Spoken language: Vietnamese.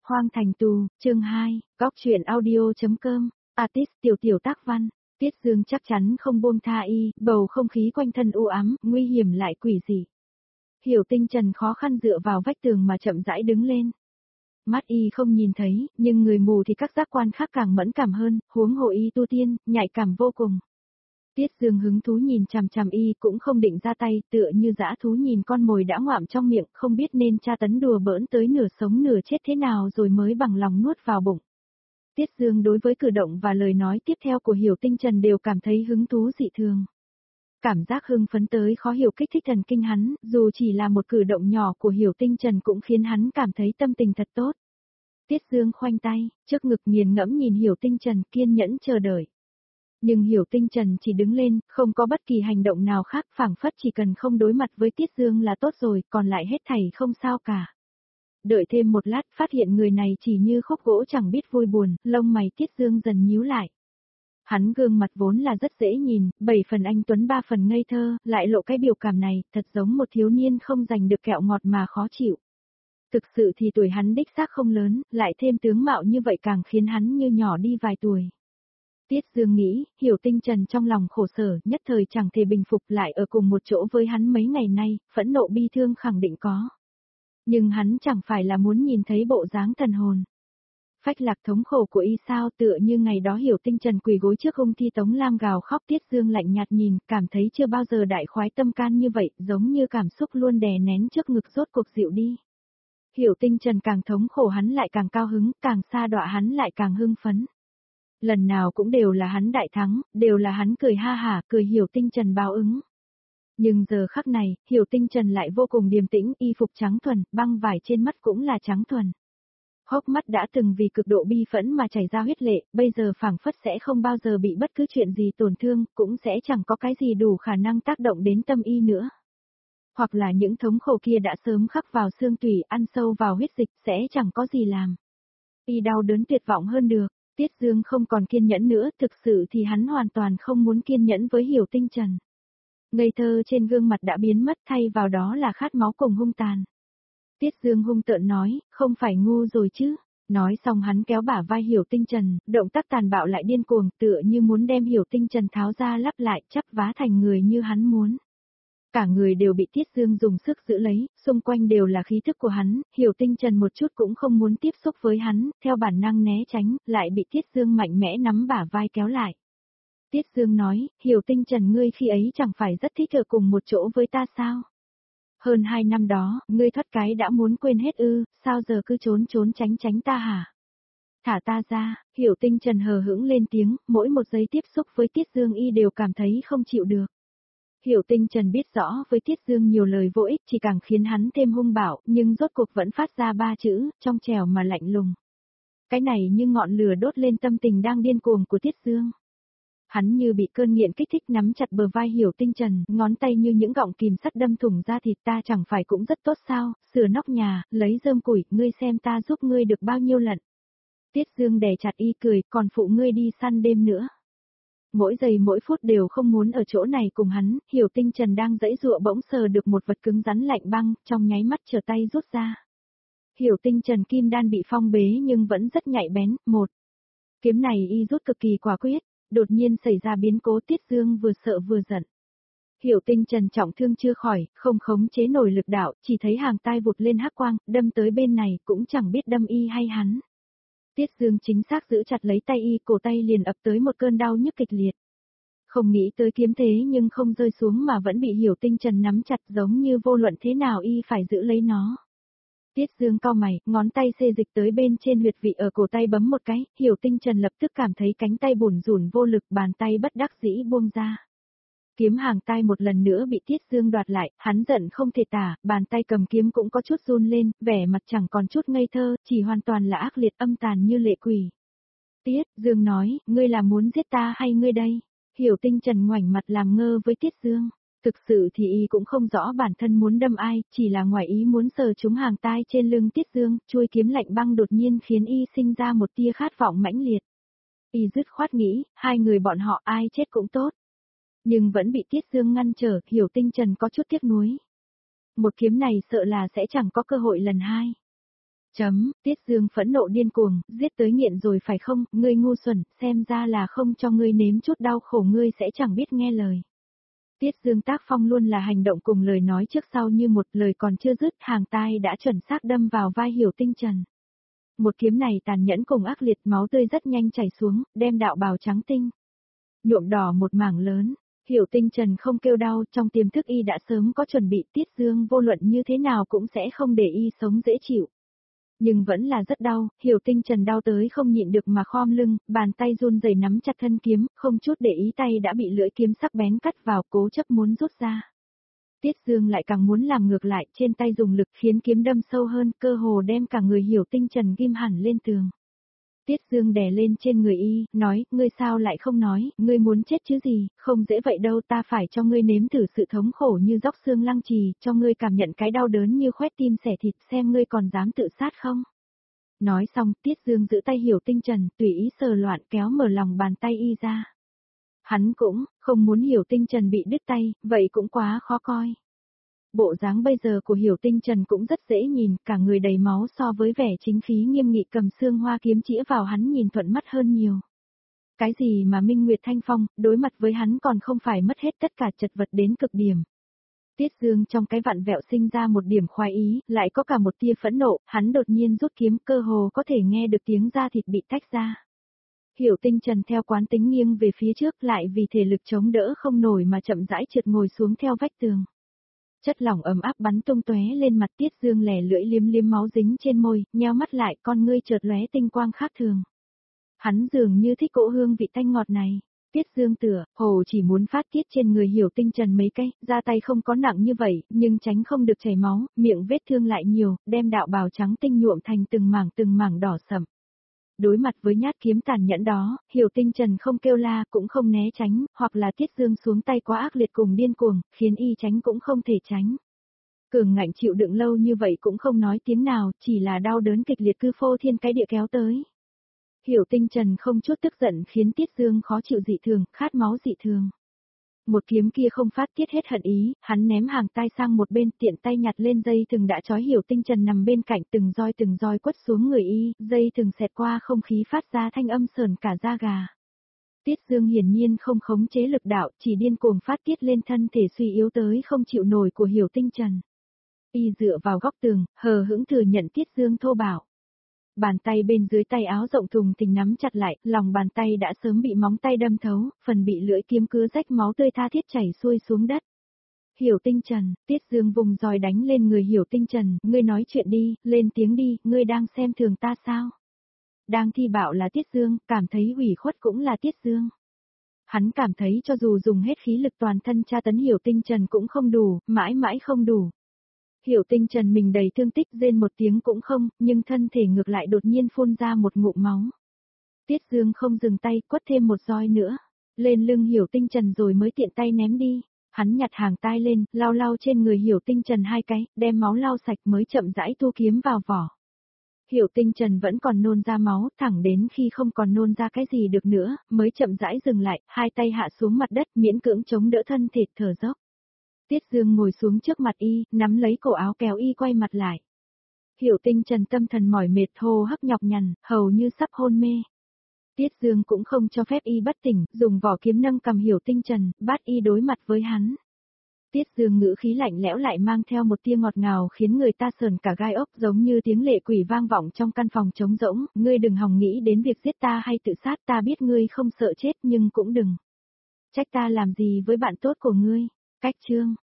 Hoang Thành Tù, chương 2, góc truyện audio.com, artist tiểu tiểu tác văn, Tiết Dương chắc chắn không buông tha y, bầu không khí quanh thân u ám, nguy hiểm lại quỷ dị. Hiểu Tinh Trần khó khăn dựa vào vách tường mà chậm rãi đứng lên. Mắt y không nhìn thấy, nhưng người mù thì các giác quan khác càng mẫn cảm hơn, huống hồ y tu tiên, nhạy cảm vô cùng. Tiết Dương hứng thú nhìn chằm chằm y cũng không định ra tay, tựa như dã thú nhìn con mồi đã ngoạm trong miệng, không biết nên tra tấn đùa bỡn tới nửa sống nửa chết thế nào rồi mới bằng lòng nuốt vào bụng. Tiết Dương đối với cử động và lời nói tiếp theo của Hiểu Tinh Trần đều cảm thấy hứng thú dị thường. Cảm giác hưng phấn tới khó hiểu kích thích thần kinh hắn, dù chỉ là một cử động nhỏ của Hiểu Tinh Trần cũng khiến hắn cảm thấy tâm tình thật tốt. Tiết Dương khoanh tay, trước ngực nghiền ngẫm nhìn Hiểu Tinh Trần kiên nhẫn chờ đợi. Nhưng Hiểu Tinh Trần chỉ đứng lên, không có bất kỳ hành động nào khác, phảng phất chỉ cần không đối mặt với Tiết Dương là tốt rồi, còn lại hết thảy không sao cả. Đợi thêm một lát, phát hiện người này chỉ như khúc gỗ chẳng biết vui buồn, lông mày Tiết Dương dần nhíu lại. Hắn gương mặt vốn là rất dễ nhìn, 7 phần anh tuấn 3 phần ngây thơ, lại lộ cái biểu cảm này, thật giống một thiếu niên không giành được kẹo ngọt mà khó chịu. Thực sự thì tuổi hắn đích xác không lớn, lại thêm tướng mạo như vậy càng khiến hắn như nhỏ đi vài tuổi. Tiết Dương nghĩ, Hiểu Tinh Trần trong lòng khổ sở, nhất thời chẳng thể bình phục lại ở cùng một chỗ với hắn mấy ngày nay, phẫn nộ bi thương khẳng định có. Nhưng hắn chẳng phải là muốn nhìn thấy bộ dáng thần hồn. Phách lạc thống khổ của y sao tựa như ngày đó Hiểu Tinh Trần quỳ gối trước hung thi Tống Lam gào khóc. Tiết Dương lạnh nhạt nhìn, cảm thấy chưa bao giờ đại khoái tâm can như vậy, giống như cảm xúc luôn đè nén trước ngực rốt cuộc dịu đi. Hiểu Tinh Trần càng thống khổ hắn lại càng cao hứng, càng xa đọa hắn lại càng hưng phấn. Lần nào cũng đều là hắn đại thắng, đều là hắn cười ha hả, cười Hiểu Tinh Trần báo ứng. Nhưng giờ khắc này, Hiểu Tinh Trần lại vô cùng điềm tĩnh, y phục trắng thuần, băng vải trên mắt cũng là trắng thuần. Hốc mắt đã từng vì cực độ bi phẫn mà chảy ra huyết lệ, bây giờ phảng phất sẽ không bao giờ bị bất cứ chuyện gì tổn thương, cũng sẽ chẳng có cái gì đủ khả năng tác động đến tâm y nữa. Hoặc là những thống khổ kia đã sớm khắc vào xương tủy, ăn sâu vào huyết dịch, sẽ chẳng có gì làm. Y đau đớn tuyệt vọng hơn được. Tiết Dương không còn kiên nhẫn nữa, thực sự thì hắn hoàn toàn không muốn kiên nhẫn với Hiểu Tinh Trần. Ngây thơ trên gương mặt đã biến mất, thay vào đó là khát máu cùng hung tàn. Tiết Dương hung tợn nói, không phải ngu rồi chứ. Nói xong hắn kéo bả vai Hiểu Tinh Trần, động tác tàn bạo lại điên cuồng, tựa như muốn đem Hiểu Tinh Trần tháo ra lắp lại, chắp vá thành người như hắn muốn. Cả người đều bị Tiết Dương dùng sức giữ lấy, xung quanh đều là khí thức của hắn, Hiểu Tinh Trần một chút cũng không muốn tiếp xúc với hắn, theo bản năng né tránh, lại bị Tiết Dương mạnh mẽ nắm bả vai kéo lại. Tiết Dương nói, Hiểu Tinh Trần ngươi khi ấy chẳng phải rất thích ở cùng một chỗ với ta sao? Hơn 2 năm đó, ngươi thoát cái đã muốn quên hết ư, sao giờ cứ trốn tránh tránh ta hả? Thả ta ra, Hiểu Tinh Trần hờ hững lên tiếng, mỗi một giây tiếp xúc với Tiết Dương y đều cảm thấy không chịu được. Hiểu Tinh Trần biết rõ với Tiết Dương nhiều lời vô ích chỉ càng khiến hắn thêm hung bạo, nhưng rốt cuộc vẫn phát ra 3 chữ, trong trẻo mà lạnh lùng. Cái này như ngọn lửa đốt lên tâm tình đang điên cuồng của Tiết Dương. Hắn như bị cơn nghiện kích thích nắm chặt bờ vai Hiểu Tinh Trần, ngón tay như những gọng kìm sắt đâm thủng da thịt. Ta chẳng phải cũng rất tốt sao, sửa nóc nhà, lấy rơm củi, ngươi xem ta giúp ngươi được bao nhiêu lần. Tiết Dương đè chặt y cười, còn phụ ngươi đi săn đêm nữa. Mỗi giây mỗi phút đều không muốn ở chỗ này cùng hắn, Hiểu Tinh Trần đang giãy giụa bỗng sờ được một vật cứng rắn lạnh băng, trong nháy mắt trở tay rút ra. Hiểu Tinh Trần kim đan bị phong bế nhưng vẫn rất nhạy bén, một. Kiếm này y rút cực kỳ quả quyết, đột nhiên xảy ra biến cố. Tiết Dương vừa sợ vừa giận. Hiểu Tinh Trần trọng thương chưa khỏi, không khống chế nổi lực đạo, chỉ thấy hàng tai vụt lên hắc quang, đâm tới bên này, cũng chẳng biết đâm y hay hắn. Tiết Dương chính xác giữ chặt lấy tay y, cổ tay liền ập tới một cơn đau nhức kịch liệt. Không nghĩ tới kiếm thế nhưng không rơi xuống mà vẫn bị Hiểu Tinh Trần nắm chặt, giống như vô luận thế nào y phải giữ lấy nó. Tiết Dương cau mày, ngón tay xê dịch tới bên trên huyệt vị ở cổ tay bấm một cái, Hiểu Tinh Trần lập tức cảm thấy cánh tay bủn rủn vô lực, bàn tay bất đắc dĩ buông ra. Kiếm hàng tai một lần nữa bị Tiết Dương đoạt lại, hắn giận không thể tả, bàn tay cầm kiếm cũng có chút run lên, vẻ mặt chẳng còn chút ngây thơ, chỉ hoàn toàn là ác liệt âm tàn như lệ quỷ. Tiết Dương nói, ngươi là muốn giết ta hay ngươi đây? Hiểu Tinh Trần ngoảnh mặt làm ngơ với Tiết Dương. Thực sự thì y cũng không rõ bản thân muốn đâm ai, chỉ là ngoài ý muốn sờ trúng hàng tai trên lưng Tiết Dương, chuôi kiếm lạnh băng đột nhiên khiến y sinh ra một tia khát vọng mãnh liệt. Y dứt khoát nghĩ, hai người bọn họ ai chết cũng tốt. Nhưng vẫn bị Tiết Dương ngăn trở, Hiểu Tinh Trần có chút tiếc nuối. Một kiếm này sợ là sẽ chẳng có cơ hội lần hai. Tiết Dương phẫn nộ điên cuồng, giết tới nghiện rồi phải không, ngươi ngu xuẩn, xem ra là không cho ngươi nếm chút đau khổ ngươi sẽ chẳng biết nghe lời. Tiết Dương tác phong luôn là hành động cùng lời nói trước sau như một lời còn chưa dứt, hàng tai đã chuẩn xác đâm vào vai Hiểu Tinh Trần. Một kiếm này tàn nhẫn cùng ác liệt, máu tươi rất nhanh chảy xuống, đem đạo bào trắng tinh nhuộm đỏ một mảng lớn. Hiểu Tinh Trần không kêu đau, trong tiềm thức y đã sớm có chuẩn bị, Tiết Dương vô luận như thế nào cũng sẽ không để y sống dễ chịu. Nhưng vẫn là rất đau, Hiểu Tinh Trần đau tới không nhịn được mà khom lưng, bàn tay run rẩy nắm chặt thân kiếm, không chút để ý tay đã bị lưỡi kiếm sắc bén cắt vào, cố chấp muốn rút ra. Tiết Dương lại càng muốn làm ngược lại, trên tay dùng lực khiến kiếm đâm sâu hơn, cơ hồ đem cả người Hiểu Tinh Trần ghim hẳn lên tường. Tiết Dương đè lên trên người y, nói, ngươi sao lại không nói, ngươi muốn chết chứ gì, không dễ vậy đâu, ta phải cho ngươi nếm thử sự thống khổ như róc xương lăng trì, cho ngươi cảm nhận cái đau đớn như khoét tim xẻ thịt, xem ngươi còn dám tự sát không. Nói xong, Tiết Dương giữ tay Hiểu Tinh Trần, tùy ý sờ loạn kéo mở lòng bàn tay y ra. Hắn cũng không muốn Hiểu Tinh Trần bị đứt tay, vậy cũng quá khó coi. Bộ dáng bây giờ của Hiểu Tinh Trần cũng rất dễ nhìn, cả người đầy máu so với vẻ chính khí nghiêm nghị cầm xương hoa kiếm chĩa vào hắn nhìn thuận mắt hơn nhiều. Cái gì mà Minh Nguyệt Thanh Phong, đối mặt với hắn còn không phải mất hết tất cả, chật vật đến cực điểm. Tiết Dương trong cái vặn vẹo sinh ra một điểm khoái ý, lại có cả một tia phẫn nộ, hắn đột nhiên rút kiếm, cơ hồ có thể nghe được tiếng da thịt bị tách ra. Hiểu Tinh Trần theo quán tính nghiêng về phía trước, lại vì thể lực chống đỡ không nổi mà chậm rãi trượt ngồi xuống theo vách tường. Chất lỏng ấm áp bắn tung tóe lên mặt, Tiết Dương lẻ lưỡi liếm liếm máu dính trên môi, nheo mắt lại, con ngươi chợt lóe tinh quang khác thường. Hắn dường như thích cỗ hương vị tanh ngọt này. Tiết Dương tựa hồ chỉ muốn phát tiết trên người Hiểu Tinh Trần mấy cái, ra tay không có nặng như vậy, nhưng tránh không được chảy máu, miệng vết thương lại nhiều, đem đạo bào trắng tinh nhuộm thành từng mảng đỏ sẫm. Đối mặt với nhát kiếm tàn nhẫn đó, Hiểu Tinh Trần không kêu la, cũng không né tránh, hoặc là Tiết Dương xuống tay quá ác liệt cùng điên cuồng, khiến y tránh cũng không thể tránh. Cường ngạnh chịu đựng lâu như vậy cũng không nói tiếng nào, chỉ là đau đớn kịch liệt cứ phô thiên cái địa kéo tới. Hiểu Tinh Trần không chút tức giận khiến Tiết Dương khó chịu dị thường, khát máu dị thường. Một kiếm kia không phát tiết hết hận ý, hắn ném hàng tai sang một bên, tiện tay nhặt lên dây thừng đã trói Hiểu Tinh Trần nằm bên cạnh, từng roi quất xuống người y, dây thừng xẹt qua không khí phát ra thanh âm sờn cả da gà. Tiết Dương hiển nhiên không khống chế lực đạo, chỉ điên cuồng phát tiết lên thân thể suy yếu tới không chịu nổi của Hiểu Tinh Trần. Y dựa vào góc tường, hờ hững thừa nhận Tiết Dương thô bạo. Bàn tay bên dưới tay áo rộng thùng thình nắm chặt lại, lòng bàn tay đã sớm bị móng tay đâm thấu, phần bị lưỡi kiếm cứa rách máu tươi tha thiết chảy xuôi xuống đất. Hiểu Tinh Trần, Tiết Dương vùng roi đánh lên người Hiểu Tinh Trần, ngươi nói chuyện đi, lên tiếng đi, ngươi đang xem thường ta sao? Đang thi bạo là Tiết Dương, cảm thấy ủy khuất cũng là Tiết Dương. Hắn cảm thấy cho dù dùng hết khí lực toàn thân tra tấn Hiểu Tinh Trần cũng không đủ, mãi mãi không đủ. Hiểu Tinh Trần mình đầy thương tích rên một tiếng cũng không, nhưng thân thể ngược lại đột nhiên phun ra một ngụm máu. Tiết Dương không dừng tay, quất thêm một roi nữa. Lên lưng Hiểu Tinh Trần rồi mới tiện tay ném đi. Hắn nhặt hàng tai lên, lau trên người Hiểu Tinh Trần hai cái, đem máu lau sạch mới chậm rãi thu kiếm vào vỏ. Hiểu Tinh Trần vẫn còn nôn ra máu, thẳng đến khi không còn nôn ra cái gì được nữa, mới chậm rãi dừng lại, hai tay hạ xuống mặt đất, miễn cưỡng chống đỡ thân thể, thở dốc. Tiết Dương ngồi xuống trước mặt y, nắm lấy cổ áo kéo y quay mặt lại. Hiểu Tinh Trần tâm thần mỏi mệt, hô hấp nhọc nhằn, hầu như sắp hôn mê. Tiết Dương cũng không cho phép y bất tỉnh, dùng vỏ kiếm nâng cầm Hiểu Tinh Trần, bắt y đối mặt với hắn. Tiết Dương ngữ khí lạnh lẽo lại mang theo một tia ngọt ngào khiến người ta sờn cả gai ốc, giống như tiếng lệ quỷ vang vọng trong căn phòng trống rỗng, ngươi đừng hòng nghĩ đến việc giết ta hay tự sát, ta biết ngươi không sợ chết nhưng cũng đừng trách ta làm gì với bạn tốt của ngươi. Cách chương